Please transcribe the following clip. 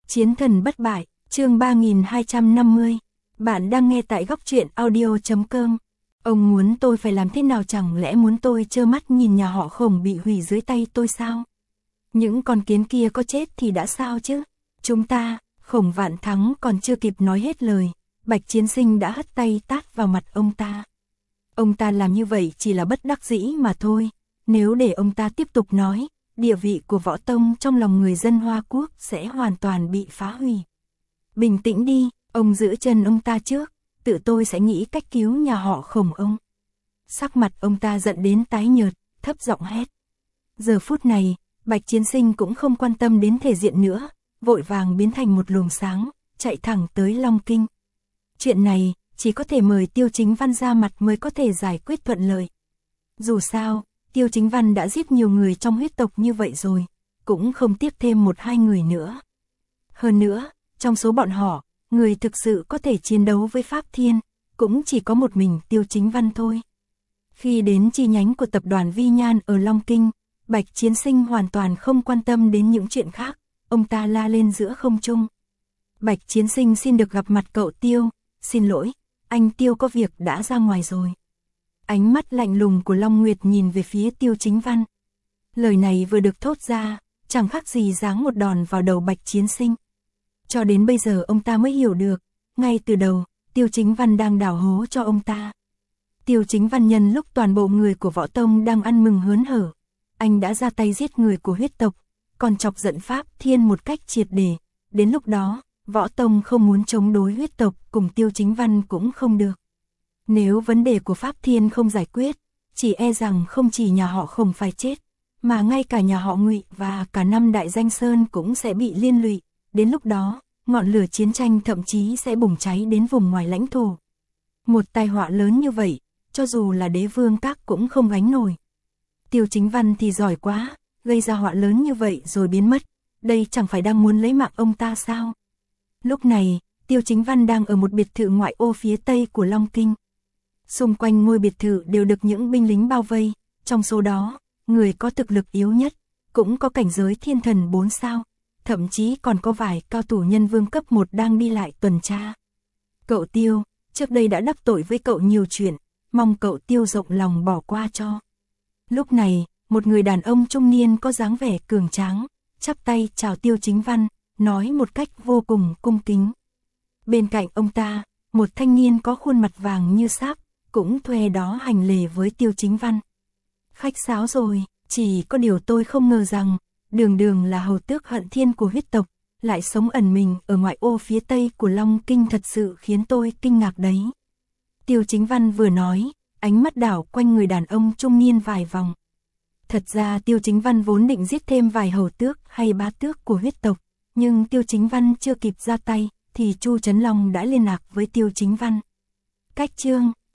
Chiến thần bất bại, chương 3250. Bạn đang nghe tại góc truyện audio.com. Ông muốn tôi phải làm thế nào, chẳng lẽ muốn tôi trơ mắt nhìn nhà họ Khổng bị hủy dưới tay tôi sao? Những con kiến kia có chết thì đã sao chứ? Chúng ta, Khổng Vạn Thắng còn chưa kịp nói hết lời, Bạch Chiến Sinh đã hất tay tát vào mặt ông ta. Ông ta làm như vậy chỉ là bất đắc dĩ mà thôi, nếu để ông ta tiếp tục nói, địa vị của Võ Tông trong lòng người dân Hoa Quốc sẽ hoàn toàn bị phá hủy. Bình tĩnh đi, ông giữ chân ông ta trước, tự tôi sẽ nghĩ cách cứu nhà họ Khổng ông. Sắc mặt ông ta giận đến tái nhợt, thấp giọng hét. Giờ phút này, Bạch Chiến Sinh cũng không quan tâm đến thể diện nữa, vội vàng biến thành một luồng sáng, chạy thẳng tới Long Kinh. Chuyện này, chỉ có thể mời Tiêu Chính Văn ra mặt mới có thể giải quyết thuận lợi. Dù sao, Tiêu Chính Văn đã giết nhiều người trong huyết tộc như vậy rồi, cũng không tiếp thêm một hai người nữa. Hơn nữa, trong số bọn họ, người thực sự có thể chiến đấu với Pháp Thiên, cũng chỉ có một mình Tiêu Chính Văn thôi. Khi đến chi nhánh của tập đoàn Vi Nhan ở Long Kinh, Bạch Chiến Sinh hoàn toàn không quan tâm đến những chuyện khác, ông ta la lên giữa không trung. Bạch Chiến Sinh xin được gặp mặt cậu Tiêu, xin lỗi, anh Tiêu có việc đã ra ngoài rồi. Ánh mắt lạnh lùng của Long Nguyệt nhìn về phía Tiêu Chính Văn. Lời này vừa được thốt ra, chẳng khác gì giáng một đòn vào đầu Bạch Chiến Sinh. Cho đến bây giờ ông ta mới hiểu được, ngay từ đầu, Tiêu Chính Văn đang đào hố cho ông ta. Tiêu Chính Văn nhân lúc toàn bộ người của Võ Tông đang ăn mừng hớn hở, anh đã ra tay giết người của huyết tộc, còn chọc giận Pháp Thiên một cách triệt để. Đến lúc đó, Võ Tông không muốn chống đối huyết tộc cùng Tiêu Chính Văn cũng không được. Nếu vấn đề của Pháp Thiên không giải quyết, chỉ e rằng không chỉ nhà họ Khổng phải chết, mà ngay cả nhà họ Ngụy và cả năm Đại Danh Sơn cũng sẽ bị liên lụy. Đến lúc đó, ngọn lửa chiến tranh thậm chí sẽ bùng cháy đến vùng ngoài lãnh thổ. Một tai họa lớn như vậy, cho dù là Đế Vương Các cũng không gánh nổi. Tiêu Chính Văn thì giỏi quá, gây ra họa lớn như vậy rồi biến mất, đây chẳng phải đang muốn lấy mạng ông ta sao? Lúc này, Tiêu Chính Văn đang ở một biệt thự ngoại ô phía tây của Long Kinh. Xung quanh ngôi biệt thự đều được những binh lính bao vây, trong số đó, người có thực lực yếu nhất, cũng có cảnh giới thiên thần 4 sao, thậm chí còn có vài cao thủ nhân vương cấp 1 đang đi lại tuần tra. Cậu Tiêu, trước đây đã đắc tội với cậu nhiều chuyện, mong cậu Tiêu rộng lòng bỏ qua cho. Lúc này, một người đàn ông trung niên có dáng vẻ cường tráng, chắp tay chào Tiêu Chính Văn, nói một cách vô cùng cung kính. Bên cạnh ông ta, một thanh niên có khuôn mặt vàng như sáp, cũng thuê đó hành lễ với Tiêu Chính Văn. Khách sáo rồi, chỉ có điều tôi không ngờ rằng, đường đường là hầu tước Hận Thiên của huyết tộc, lại sống ẩn mình ở ngoại ô phía tây của Long Kinh, thật sự khiến tôi kinh ngạc đấy. Tiêu Chính Văn vừa nói, ánh mắt đảo quanh người đàn ông trung niên vài vòng. Thật ra Tiêu Chính Văn vốn định giết thêm vài hầu tước hay bá tước của huyết tộc, nhưng Tiêu Chính Văn chưa kịp ra tay, thì Chu Trấn Long đã liên lạc với Tiêu Chính Văn. Cách chương